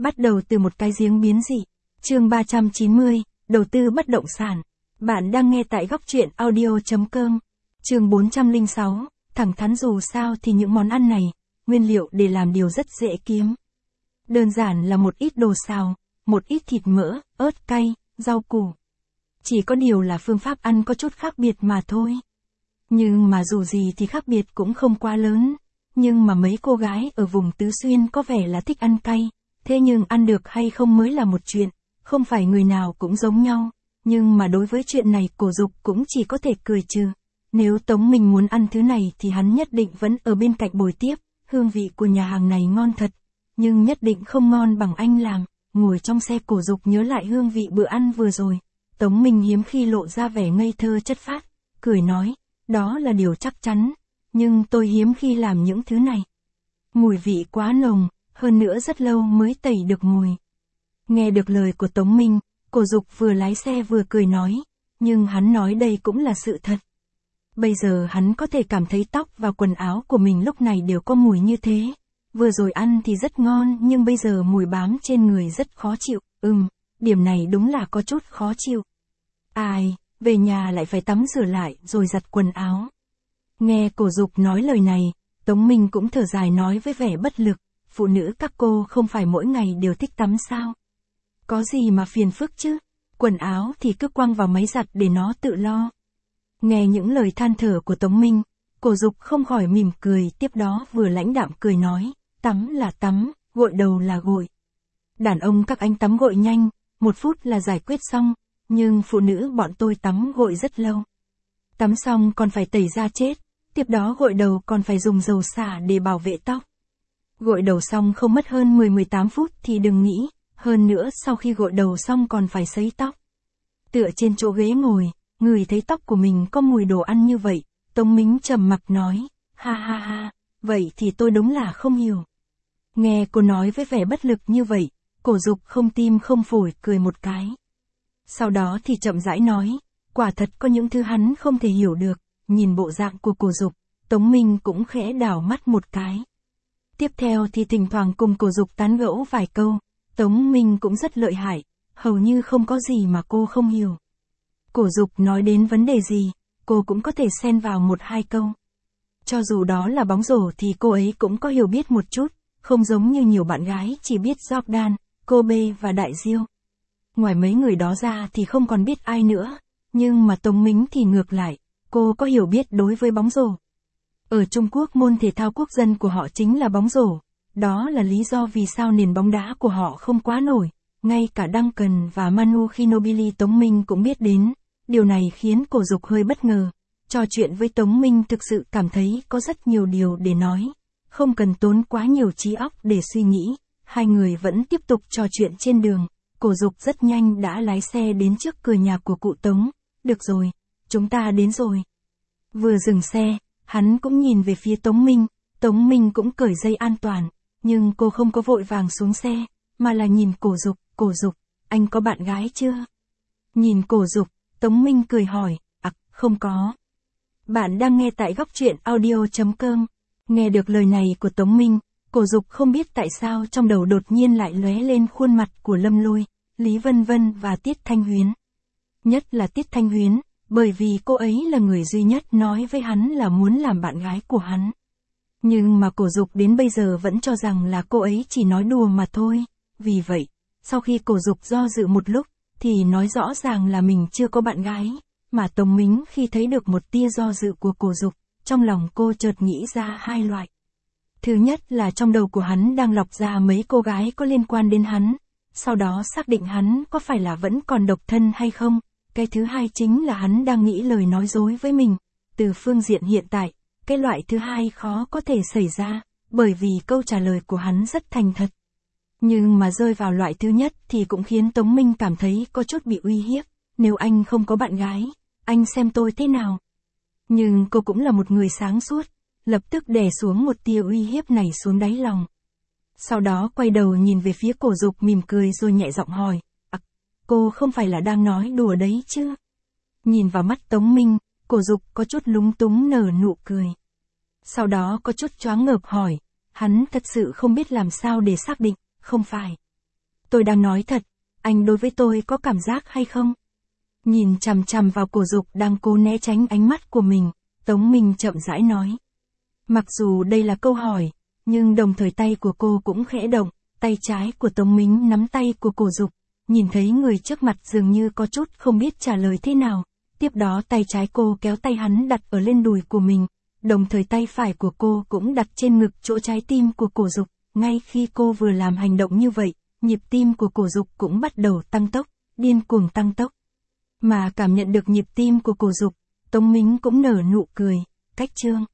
Bắt đầu từ một cái giếng biến dị. Chương 390, đầu tư bất động sản. Bạn đang nghe tại góc truyện audio.com. Chương 406, thẳng thắn dù sao thì những món ăn này, nguyên liệu để làm điều rất dễ kiếm. Đơn giản là một ít đồ xào, một ít thịt mỡ, ớt cay, rau củ. Chỉ có điều là phương pháp ăn có chút khác biệt mà thôi. Nhưng mà dù gì thì khác biệt cũng không quá lớn. Nhưng mà mấy cô gái ở vùng Tứ Xuyên có vẻ là thích ăn cay. Thế nhưng ăn được hay không mới là một chuyện, không phải người nào cũng giống nhau. Nhưng mà đối với chuyện này Cổ Dục cũng chỉ có thể cười trừ. Nếu Tống Minh muốn ăn thứ này thì hắn nhất định vẫn ở bên cạnh bồi tiếp. Hương vị của nhà hàng này ngon thật, nhưng nhất định không ngon bằng anh làm. Ngồi trong xe Cổ Dục nhớ lại hương vị bữa ăn vừa rồi. Tống Minh hiếm khi lộ ra vẻ ngây thơ chất phác, cười nói, đó là điều chắc chắn. Nhưng tôi hiếm khi làm những thứ này. Mùi vị quá nồng, hơn nữa rất lâu mới tẩy được mùi. Nghe được lời của Tống Minh, Cổ Dục vừa lái xe vừa cười nói, nhưng hắn nói đây cũng là sự thật. Bây giờ hắn có thể cảm thấy tóc và quần áo của mình lúc này đều có mùi như thế. Vừa rồi ăn thì rất ngon nhưng bây giờ mùi bám trên người rất khó chịu. Điểm này đúng là có chút khó chịu. Ai, về nhà lại phải tắm rửa lại rồi giặt quần áo. Nghe Cổ Dục nói lời này, Tống Minh cũng thở dài nói với vẻ bất lực, phụ nữ các cô không phải mỗi ngày đều thích tắm sao? Có gì mà phiền phức chứ, quần áo thì cứ quăng vào máy giặt để nó tự lo. Nghe những lời than thở của Tống Minh, Cổ Dục không khỏi mỉm cười, tiếp đó vừa lãnh đạm cười nói, tắm là tắm, gội đầu là gội. Đàn ông các anh tắm gội nhanh, 1 phút là giải quyết xong, nhưng phụ nữ bọn tôi tắm gội rất lâu. Tắm xong còn phải tẩy da chết, tiếp đó gội đầu còn phải dùng dầu xả để bảo vệ tóc. Gội đầu xong không mất hơn 10-18 phút thì đừng nghĩ, hơn nữa sau khi gội đầu xong còn phải sấy tóc. Tựa trên chỗ ghế ngồi, ngửi thấy tóc của mình có mùi đồ ăn như vậy, Tống Minh trầm mặc nói, ha ha ha, vậy thì tôi đúng là không hiểu. Nghe cô nói với vẻ bất lực như vậy, Cổ Dục không tim không phổi cười một cái. Sau đó thì chậm rãi nói, quả thật có những thứ hắn không thể hiểu được, nhìn bộ dạng của Cổ Dục, Tống Minh cũng khẽ đảo mắt một cái. Tiếp theo thì thỉnh thoảng cùng Cổ Dục tán gẫu vài câu, Tống Minh cũng rất lợi hại, hầu như không có gì mà cô không hiểu. Cổ Dục nói đến vấn đề gì, cô cũng có thể xen vào 1-2 câu. Cho dù đó là bóng rổ thì cô ấy cũng có hiểu biết một chút, không giống như nhiều bạn gái chỉ biết Jordan, Kobe và Đại Diêu. Ngoài mấy người đó ra thì không còn biết ai nữa, nhưng mà Tống Minh thì ngược lại, cô có hiểu biết đối với bóng rổ. Ở Trung Quốc môn thể thao quốc dân của họ chính là bóng rổ, đó là lý do vì sao nền bóng đá của họ không quá nổi, ngay cả Duncan và Manu Ginobili Tống Minh cũng biết đến, điều này khiến Cổ Dục hơi bất ngờ. Trò chuyện với Tống Minh thực sự cảm thấy có rất nhiều điều để nói, không cần tốn quá nhiều trí óc để suy nghĩ, hai người vẫn tiếp tục trò chuyện trên đường. Cổ Dục rất nhanh đã lái xe đến trước cửa nhà của cụ Tống. Được rồi, chúng ta đến rồi. Vừa dừng xe, hắn cũng nhìn về phía Tống Minh. Tống Minh cũng cởi dây an toàn, nhưng cô không có vội vàng xuống xe, mà là nhìn Cổ Dục. Cổ Dục, anh có bạn gái chưa? Nhìn Cổ Dục, Tống Minh cười hỏi, không có. Bạn đang nghe tại góc truyện audio.com. Nghe được lời này của Tống Minh, Cổ Dục không biết tại sao trong đầu đột nhiên lại lóe lên khuôn mặt của Lâm Lôi, Lý Vân Vân và Tiết Thanh Huyến. Nhất là Tiết Thanh Huyến, bởi vì cô ấy là người duy nhất nói với hắn là muốn làm bạn gái của hắn. Nhưng mà Cổ Dục đến bây giờ vẫn cho rằng là cô ấy chỉ nói đùa mà thôi. Vì vậy, sau khi Cổ Dục do dự một lúc, thì nói rõ ràng là mình chưa có bạn gái, mà Tống Minh khi thấy được một tia do dự của Cổ Dục, trong lòng cô chợt nghĩ ra 2 loại. Thứ nhất là trong đầu của hắn đang lọc ra mấy cô gái có liên quan đến hắn, sau đó xác định hắn có phải là vẫn còn độc thân hay không. Cái thứ hai chính là hắn đang nghĩ lời nói dối với mình. Từ phương diện hiện tại, cái loại thứ hai khó có thể xảy ra, bởi vì câu trả lời của hắn rất thành thật. Nhưng mà rơi vào loại thứ nhất thì cũng khiến Tống Minh cảm thấy có chút bị uy hiếp. Nếu anh không có bạn gái, anh xem tôi thế nào? Nhưng cô cũng là một người sáng suốt, lập tức đè xuống một tia uy hiếp này xuống đáy lòng. Sau đó quay đầu nhìn về phía Cổ Dục mỉm cười rồi nhẹ giọng hỏi, cô không phải là đang nói đùa đấy chứ? Nhìn vào mắt Tống Minh, Cổ Dục có chút lúng túng nở nụ cười. Sau đó có chút choáng ngợp hỏi, hắn thật sự không biết làm sao để xác định, không phải. Tôi đang nói thật, anh đối với tôi có cảm giác hay không? Nhìn chằm chằm vào Cổ Dục đang cố né tránh ánh mắt của mình, Tống Minh chậm rãi nói. Mặc dù đây là câu hỏi, nhưng đồng thời tay của cô cũng khẽ động, tay trái của Tống Minh nắm tay của Cổ Dục, nhìn thấy người trước mặt dường như có chút không biết trả lời thế nào. Tiếp đó tay trái cô kéo tay hắn đặt ở lên đùi của mình, đồng thời tay phải của cô cũng đặt trên ngực chỗ trái tim của Cổ Dục. Ngay khi cô vừa làm hành động như vậy, nhịp tim của Cổ Dục cũng bắt đầu tăng tốc, điên cuồng tăng tốc. Mà cảm nhận được nhịp tim của Cổ Dục, Tống Minh cũng nở nụ cười, cách chương.